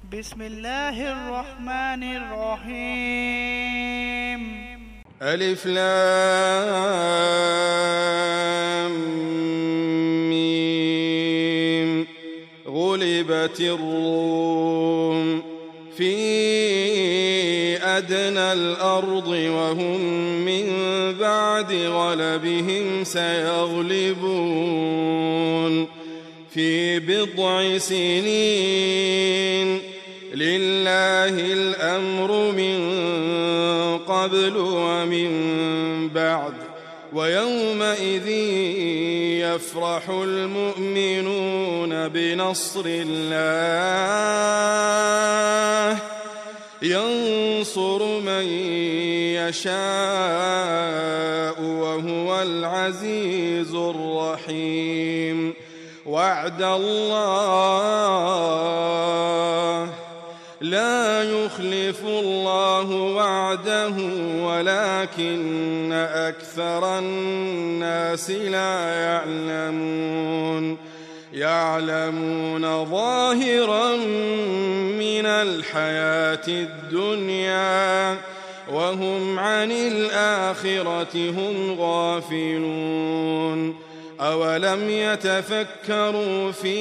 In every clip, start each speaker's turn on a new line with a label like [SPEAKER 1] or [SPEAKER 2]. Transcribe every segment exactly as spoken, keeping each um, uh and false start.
[SPEAKER 1] بسم الله الرحمن الرحيم.
[SPEAKER 2] ألف لام ميم. غلبت الروم في أدنى الأرض وهم من بعد غلبهم سيغلبون في بضع سنين. لله الأمر من قبل ومن بعد ويومئذ يفرح المؤمنون بنصر الله ينصر من يشاء وهو العزيز الرحيم. وعد الله لا يخلف الله وعده ولكن أكثر الناس لا يعلمون. يعلمون ظاهرا من الحياة الدنيا وهم عن الآخرة هم غافلون. أولم يتفكروا في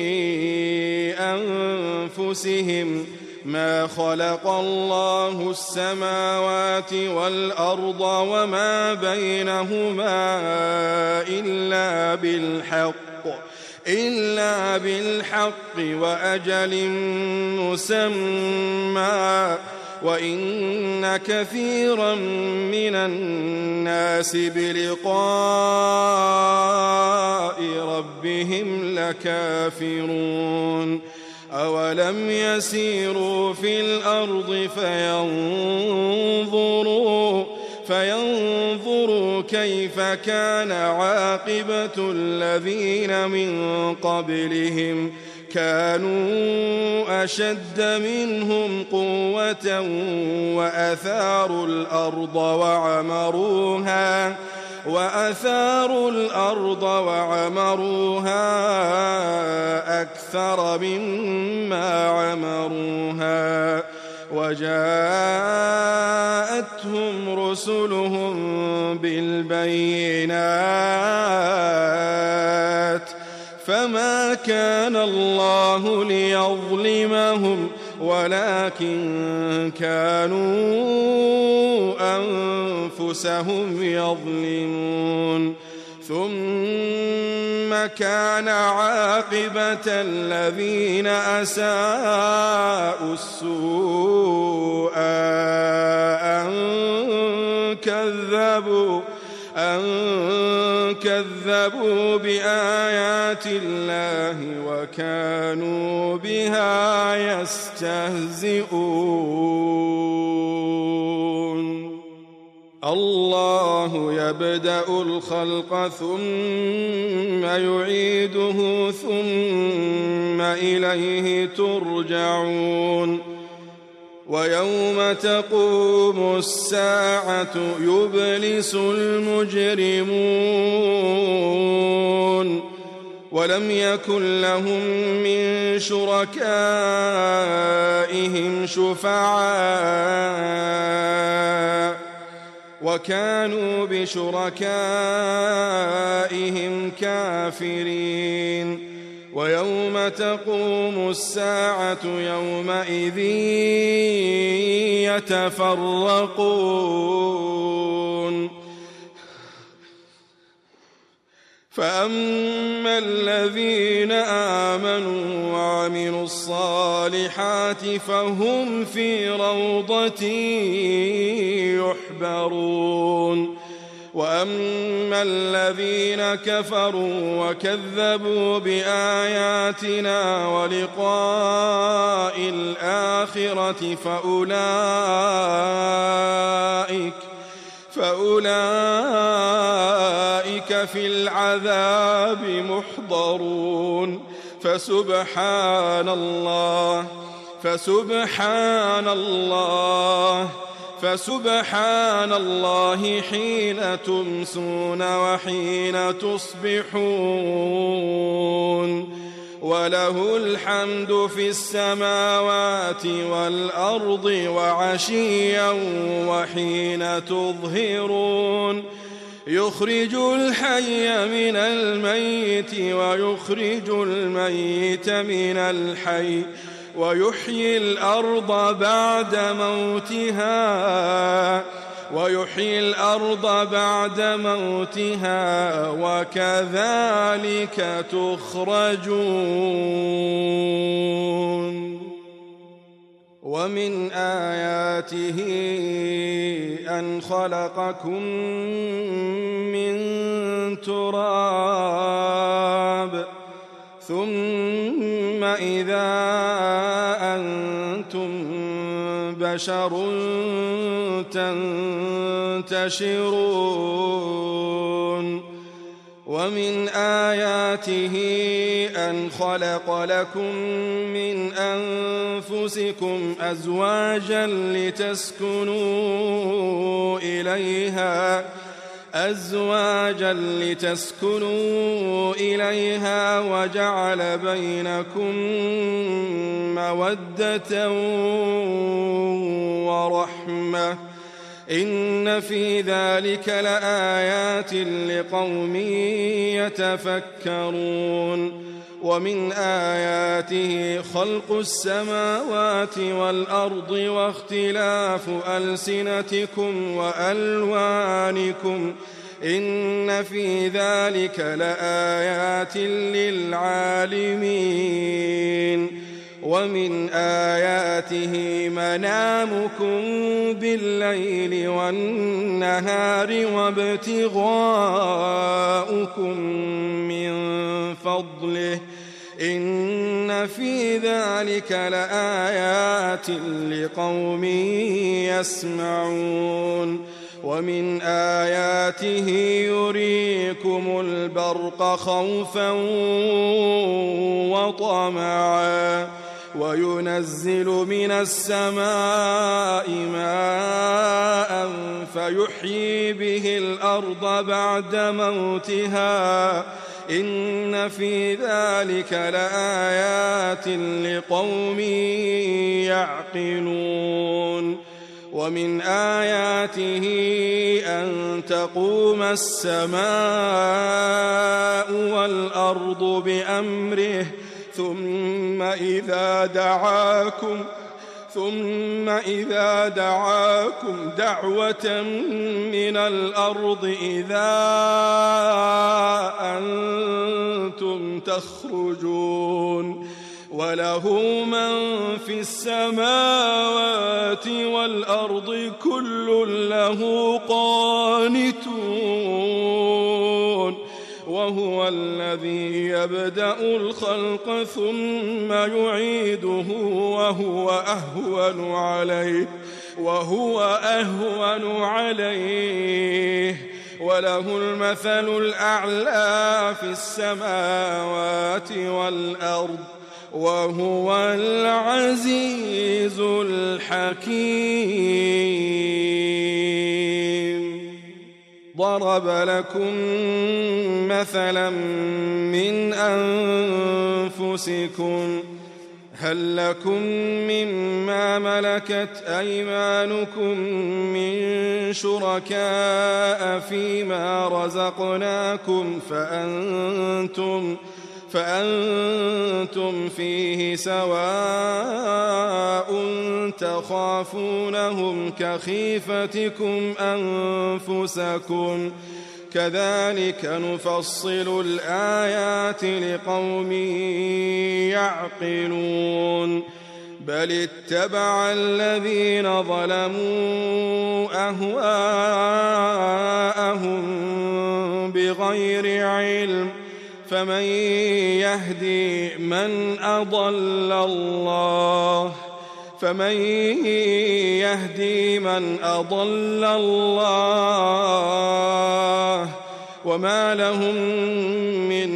[SPEAKER 2] أنفسهم ما خلق الله السماوات والأرض وما بينهما إلا بالحق إلا بالحق وأجل مسمى وإن كثيرا من الناس بلقاء ربهم لكافرون. أولم يسيروا في الأرض فينظروا فينظروا كيف كان عاقبة الذين من قبلهم كانوا أشد منهم قوة وأثاروا الأرض وعمروها وأثاروا الأرض وعمروها أكثر مما عمروها وجاءتهم رسلهم بالبينات فما كان الله ليظلمهم ولكن كانوا أنفسهم يظلمون. ثم كان عاقبة الذين أساءوا السوء أن كذبوا أن كذبوا بآيات الله وكانوا بها يستهزئون. الله يبدأ الخلق ثم يعيده ثم إليه ترجعون. ويوم تقوم الساعة يبلس المجرمون ولم يكن لهم من شركائهم شفعاء وكانوا بشركائهم كافرين. ويوم تقوم الساعة يومئذ يتفرقون. فأما الذين آمنوا وعملوا الصالحات فهم في روضة يحبرون. وأما الذين كفروا وكذبوا بآياتنا ولقاء الآخرة فأولئك فأولئك في العذاب محضرون. فسبحان الله فسبحان الله فسبحان الله حين تمسون وحين تصبحون وله الحمد في السماوات والأرض وعشيا وحين تظهرون يخرج الحي من الميت ويخرج الميت من الحي ويحيي الأرض بعد موتها ويحيي الأرض بعد موتها وكذلك تخرجون ومن آياته أن خلقكم من تراب ثم إذا أنتم بشر تنتشرون ومن آياته أن خلق لكم من أنفسكم أزواجا لتسكنوا إليها أزواجا لتسكنوا إليها وجعل بينكم مودة ورحمة إن في ذلك لآيات لقوم يتفكرون ومن آياته خلق السماوات والأرض واختلاف ألسنتكم وألوانكم إن في ذلك لآيات للعالمين ومن آياته منامكم بالليل والنهار وابتغاؤكم من فضله إن في ذلك لآيات لقوم يسمعون ومن آياته يريكم البرق خوفا وطمعا وينزل من السماء ماء فيحيي به الأرض بعد موتها إن في ذلك لآيات لقوم يعقلون ومن آياته أن تقوم السماء والأرض بأمره ثم إذا دعاكم ثم إذا دعاكم دعوة من الأرض إذا أنتم تخرجون وله من في السماوات والأرض كل له قانتون وهو الذي يبدأ الخلق ثم يعيده وهو أهون عليه وهو أهون عليه وله المثل الأعلى في السماوات والأرض وهو العزيز الحكيم ضرب لكم مثلا من أنفسكم هل لكم مما ملكت أيمانكم من شركاء فيما رزقناكم فأنتم فأنتم فيه سواء تخافونهم كخيفتكم أنفسكم كذلك نفصل الآيات لقوم يعقلون بل اتبع الذين ظلموا أهواءهم بغير علم فمن يهدي من أضل الله فمن يهدي من أضل الله وما لهم من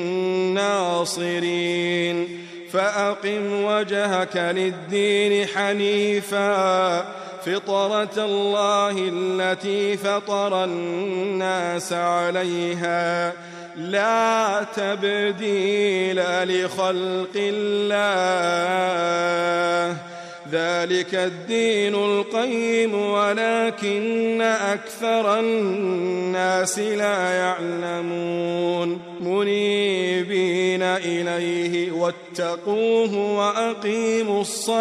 [SPEAKER 2] ناصرين فأقم وجهك للدين حنيفا فطرة الله التي فطر الناس عليها لا تبديل لخلق الله ذلك الدين القيم ولكن أكثر الناس لا يعلمون منيبين إليه واتقوه وأقيموا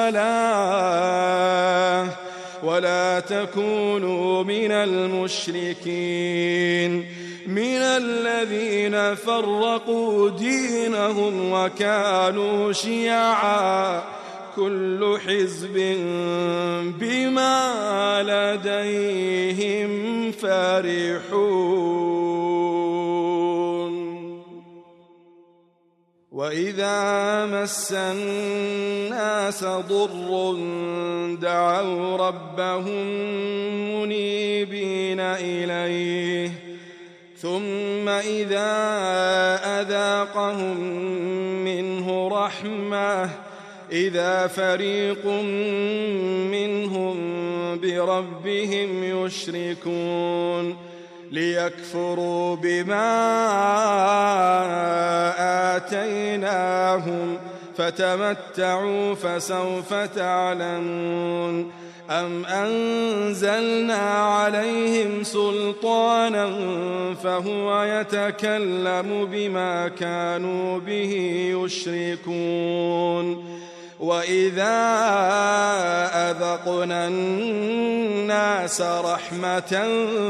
[SPEAKER 2] الصلاة ولا تكونوا من المشركين من الذين فرقوا دينهم وكانوا شيعا كل حزب بما لديهم فرحون وإذا مس الناس ضر دعوا ربهم منيبين إليه ثم إذا أذاقهم منه رحمة إذا فريق منهم بربهم يشركون ليكفروا بما آتيناهم فتمتعوا فسوف تعلمون أم أنزلنا عليهم سلطانا فهو يتكلم بما كانوا به يشركون وإذا أذقنا الناس رحمة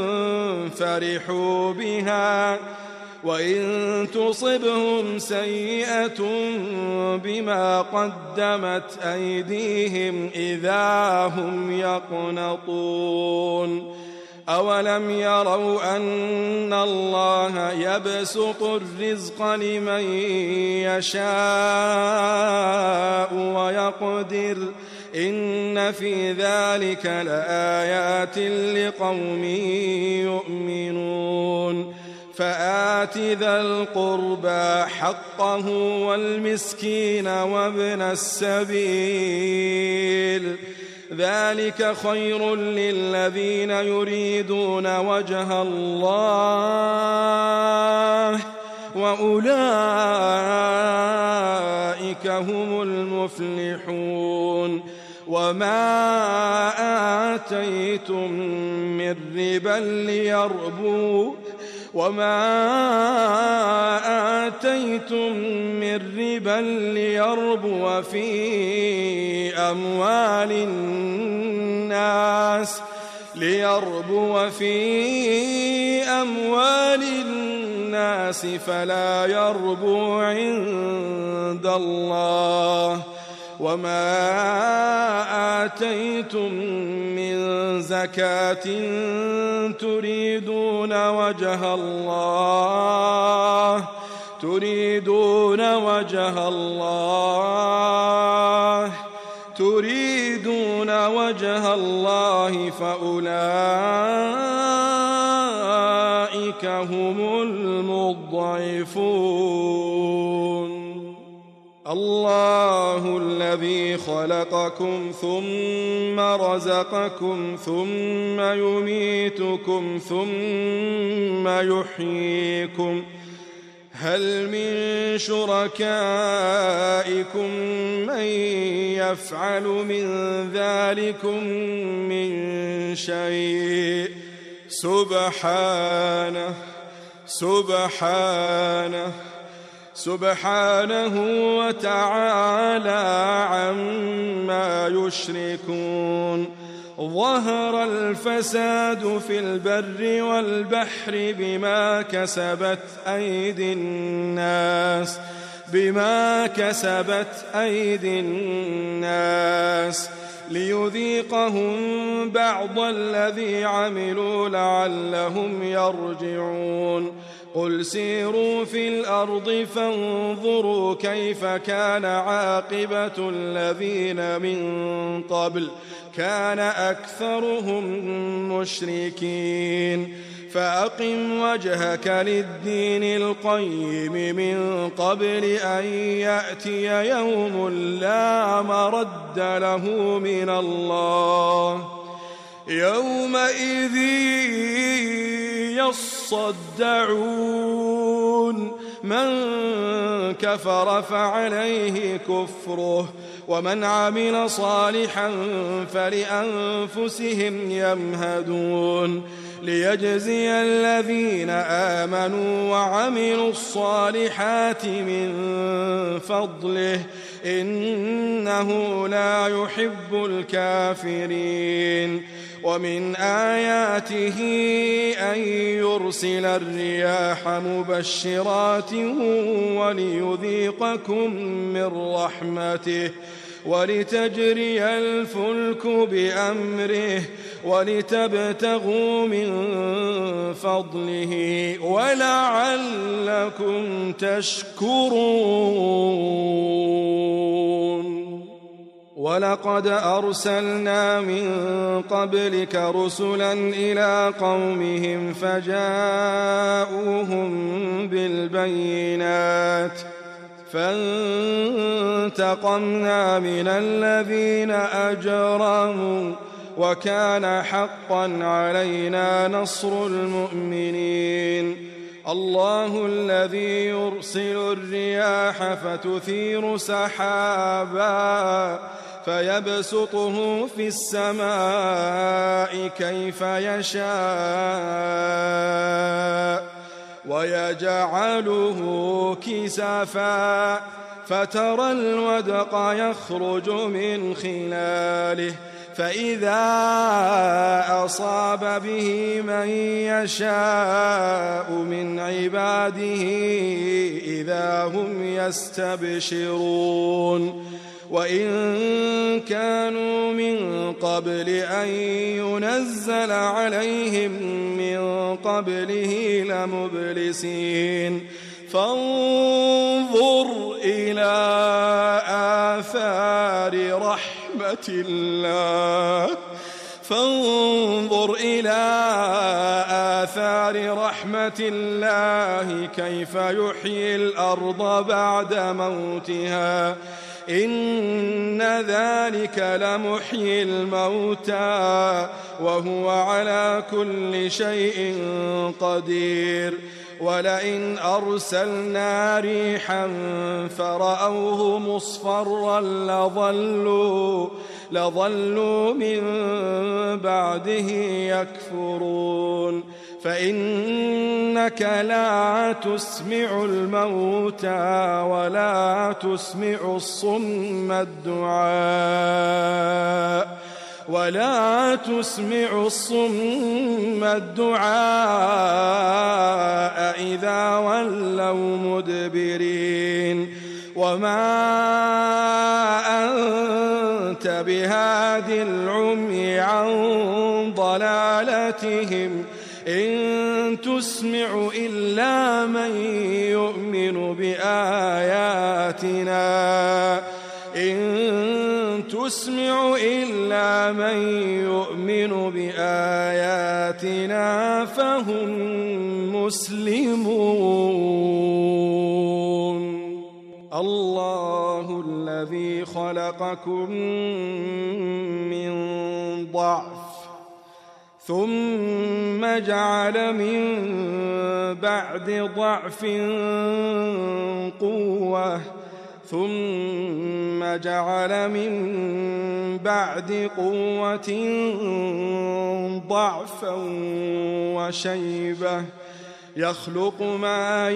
[SPEAKER 2] فرحوا بها وإن تصبهم سيئة بما قدمت أيديهم إذا هم يقنطون أولم يروا أن الله يبسط الرزق لمن يشاء ويقدر إن في ذلك لآيات لقوم يؤمنون فآت ذا القربى حقه والمسكين وابن السبيل ذلك خير للذين يريدون وجه الله وأولئك هم المفلحون وما آتيتم من ربا ليربو وما آتيتم من ربا ليربو في أموال الناس ليربو في أموال الناس فلا يربو عند الله وما آتيتم من زكاة تريدون وجه الله تريدون وجه الله تريدون وجه الله فأولئك هم المضعفون الله الذي خلقكم ثم رزقكم ثم يميتكم ثم يحييكم هل من شركائكم من يفعل من ذلكم من شيء سبحانه سبحانه سبحانه وتعالى عما يشركون ظهر الفساد في البر والبحر بما كسبت أيدي الناس بما كسبت أيدي الناس ليذيقهم بعض الذي عملوا لعلهم يرجعون قل سيروا في الأرض فانظروا كيف كان عاقبة الذين من قبل كان أكثرهم مشركين فأقم وجهك للدين القيم من قبل أن يأتي يوم لا مرد له من الله يومئذ يصدعون يعلمون من كفر فعليه كفره ومن عمل صالحا فلأنفسهم يمهدون ليجزي الذين آمنوا وعملوا الصالحات من فضله إنه لا يحب الكافرين ومن آياته أن يرسل الرياح مبشرات وليذيقكم من رحمته ولتجري الفلك بأمره ولتبتغوا من فضله ولعلكم تشكرون ولقد أرسلنا من قبلك رسلا إلى قومهم فجاءوهم بالبينات فانتقمنا من الذين أجرموا وكان حقا علينا نصر المؤمنين الله الذي يرسل الرياح فتثير سحابا فيبسطه في السماء كيف يشاء ويجعله كسفا فترى الودق يخرج من خلاله فإذا أصاب به من يشاء من عباده إذا هم يستبشرون وإن كانوا من قبل أن ينزل عليهم من قبله لمبلسين فانظر إلى آثار رحمة الله فانظر إلى آثار رحمة الله كيف يحيي الأرض بعد موتها إن ذلك لمحيي الموتى وهو على كل شيء قدير ولئن أرسلنا ريحا فرأوه مصفرا لظلوا, لظلوا من بعده يكفرون فإنك لا تسمع الموتى ولا تسمع الصم الدعاء ولا تسمع الصم الدعاء إذا ولوا مدبرين وما أنت بهاد العمي عن ضلالتهم إن تسمع إلا من يؤمن بآياتنا إن تسمع إلا من يؤمن بآياتنا فهم مسلمون الله الذي خلقكم من ضعف ثم جعل من بعد ضعف قوة ثم جعل من بعد قوة ضعفا وشيبة يخلق ما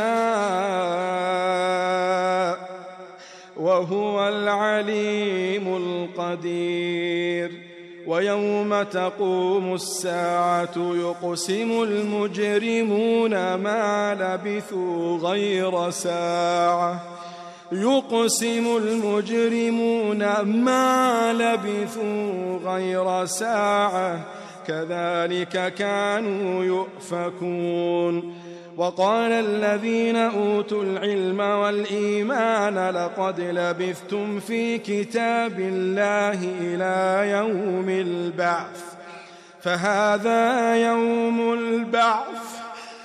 [SPEAKER 2] يشاء وهو العليم القدير ويوم تقوم الساعة يقسم المجرمون ما لبثوا غير ساعة يقسم المجرمون ما لبثوا غير ساعة كذلك كانوا يؤفكون وقال الذين أوتوا العلم والإيمان لقد لبثتم في كتاب الله إلى يوم البعث فهذا يوم البعث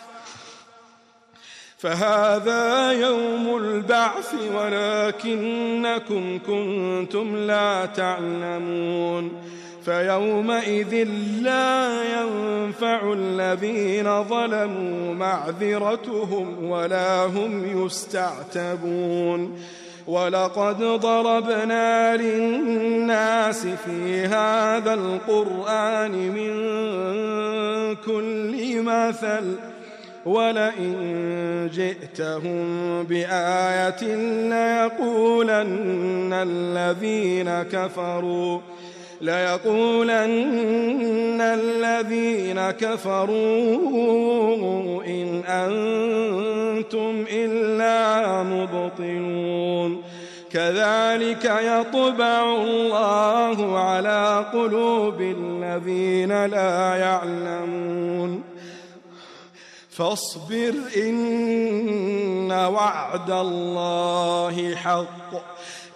[SPEAKER 2] فهذا يوم البعث ولكنكم كنتم لا تعلمون فيومئذ لا ينفع الذين ظلموا معذرتهم ولا هم يستعتبون ولقد ضربنا للناس في هذا القرآن من كل مثل ولئن جئتهم بآية ليقولن الذين كفروا ليقولن الذين كفروا إن أنتم إلا مبطلون كذلك يطبع الله على قلوب الذين لا يعلمون فاصبر إن وعد الله حق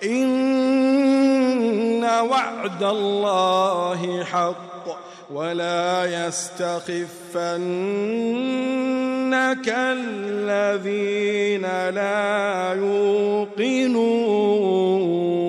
[SPEAKER 2] إن وعد الله حق ولا يستخفنك الذين لا يوقنون